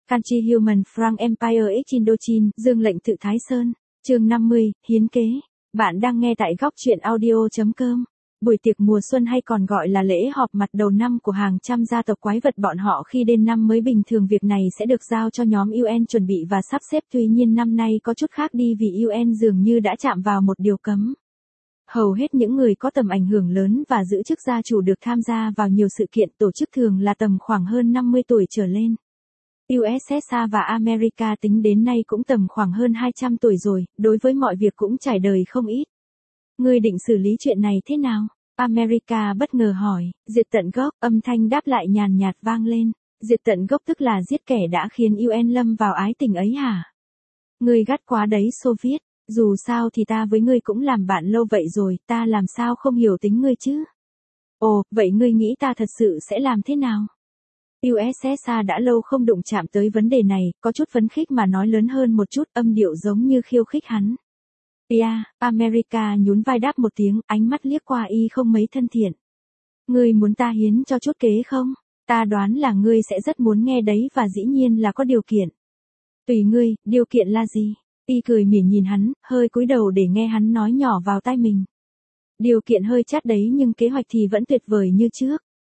Country Human Frank Empire X Indochine, Dương lệnh tự Thái Sơn. Chương 50, Hiến kế. Bạn đang nghe tại góc truyện audio.com. Buổi tiệc mùa xuân hay còn gọi là lễ họp mặt đầu năm của hàng trăm gia tộc quái vật bọn họ khi đến năm mới bình thường, việc này sẽ được giao cho nhóm UN chuẩn bị và sắp xếp. Tuy nhiên năm nay có chút khác đi vì UN dường như đã chạm vào một điều cấm. Hầu hết những người có tầm ảnh hưởng lớn và giữ chức gia chủ được tham gia vào nhiều sự kiện tổ chức thường là tầm khoảng hơn 50 tuổi trở lên. USSR và America tính đến nay cũng tầm khoảng hơn 200 tuổi rồi, đối với mọi việc cũng trải đời không ít. Ngươi định xử lý chuyện này thế nào? America bất ngờ hỏi. Diệt tận gốc, âm thanh đáp lại nhàn nhạt vang lên. Diệt tận gốc tức là giết kẻ đã khiến UN lâm vào ái tình ấy hả? Ngươi gắt quá đấy Xô Viết, dù sao thì ta với ngươi cũng làm bạn lâu vậy rồi, ta làm sao không hiểu tính ngươi chứ? Ồ, vậy ngươi nghĩ ta thật sự sẽ làm thế nào? USSR đã lâu không đụng chạm tới vấn đề này, có chút phấn khích mà nói lớn hơn một chút, âm điệu giống như khiêu khích hắn. America nhún vai đáp một tiếng, ánh mắt liếc qua y không mấy thân thiện. Ngươi muốn ta hiến cho chút kế không? Ta đoán là ngươi sẽ rất muốn nghe đấy và dĩ nhiên là có điều kiện. Tùy ngươi, điều kiện là gì? Y cười mỉa nhìn hắn, hơi cúi đầu để nghe hắn nói nhỏ vào tai mình. Điều kiện hơi chát đấy nhưng kế hoạch thì vẫn tuyệt vời như trước.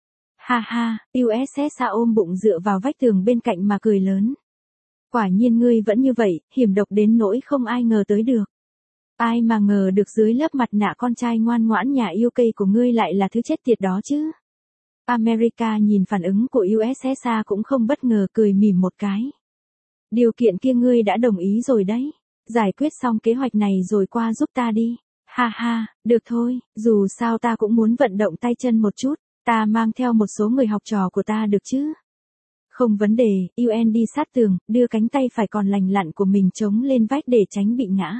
Ha ha, USSR ôm bụng dựa vào vách tường bên cạnh mà cười lớn. Quả nhiên ngươi vẫn như vậy, hiểm độc đến nỗi không ai ngờ tới được. Ai mà ngờ được dưới lớp mặt nạ con trai ngoan ngoãn nhà yêu cây của ngươi lại là thứ chết tiệt đó chứ. America nhìn phản ứng của USSR cũng không bất ngờ, cười mỉm một cái. Điều kiện kia ngươi đã đồng ý rồi đấy. Giải quyết xong kế hoạch này rồi qua giúp ta đi. Ha ha, được thôi, dù sao ta cũng muốn vận động tay chân một chút. Ta mang theo một số người học trò của ta được chứ? Không vấn đề, UN đi sát tường, đưa cánh tay phải còn lành lặn của mình chống lên vách để tránh bị ngã.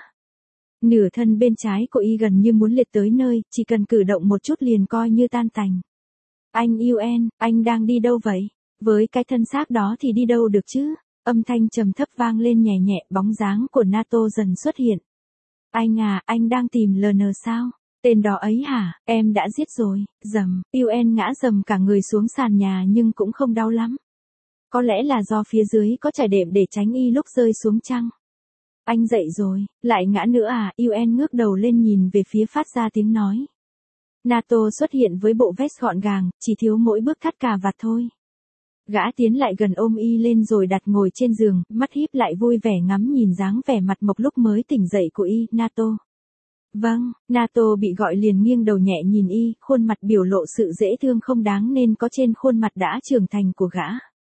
Nửa thân bên trái của y gần như muốn liệt tới nơi, chỉ cần cử động một chút liền coi như tan tành. Anh UN, anh đang đi đâu vậy? Với cái thân xác đó thì đi đâu được chứ? Âm thanh trầm thấp vang lên nhẹ nhẹ, bóng dáng của NATO dần xuất hiện. Anh à, anh đang tìm LN sao? Tên đó ấy hả, em đã giết rồi, dầm, UN ngã dầm cả người xuống sàn nhà nhưng cũng không đau lắm. Có lẽ là do phía dưới có trải đệm để tránh y lúc rơi xuống chăng? Anh dậy rồi, lại ngã nữa à? UN ngước đầu lên nhìn về phía phát ra tiếng nói. NATO xuất hiện với bộ vest gọn gàng, chỉ thiếu mỗi bước thắt cà vạt thôi. Gã tiến lại gần ôm y lên rồi đặt ngồi trên giường, mắt híp lại vui vẻ ngắm nhìn dáng vẻ mặt mộc lúc mới tỉnh dậy của y. NATO. Vâng, NATO bị gọi liền nghiêng đầu nhẹ nhìn y, khuôn mặt biểu lộ sự dễ thương không đáng nên có trên khuôn mặt đã trưởng thành của gã.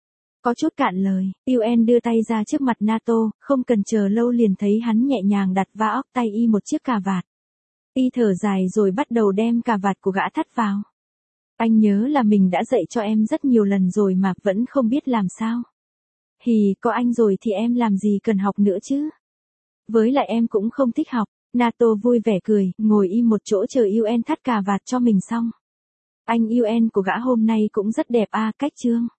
Có chút cạn lời, UN đưa tay ra trước mặt NATO, không cần chờ lâu liền thấy hắn nhẹ nhàng đặt va óc tay y một chiếc cà vạt. Y thở dài rồi bắt đầu đem cà vạt của gã thắt vào. Anh nhớ là mình đã dạy cho em rất nhiều lần rồi mà vẫn không biết làm sao. Hì, có anh rồi thì em làm gì cần học nữa chứ. Với lại em cũng không thích học. NATO vui vẻ cười, ngồi im một chỗ chờ UN thắt cà vạt cho mình xong. Anh UN của gã hôm nay cũng rất đẹp à, cách chương.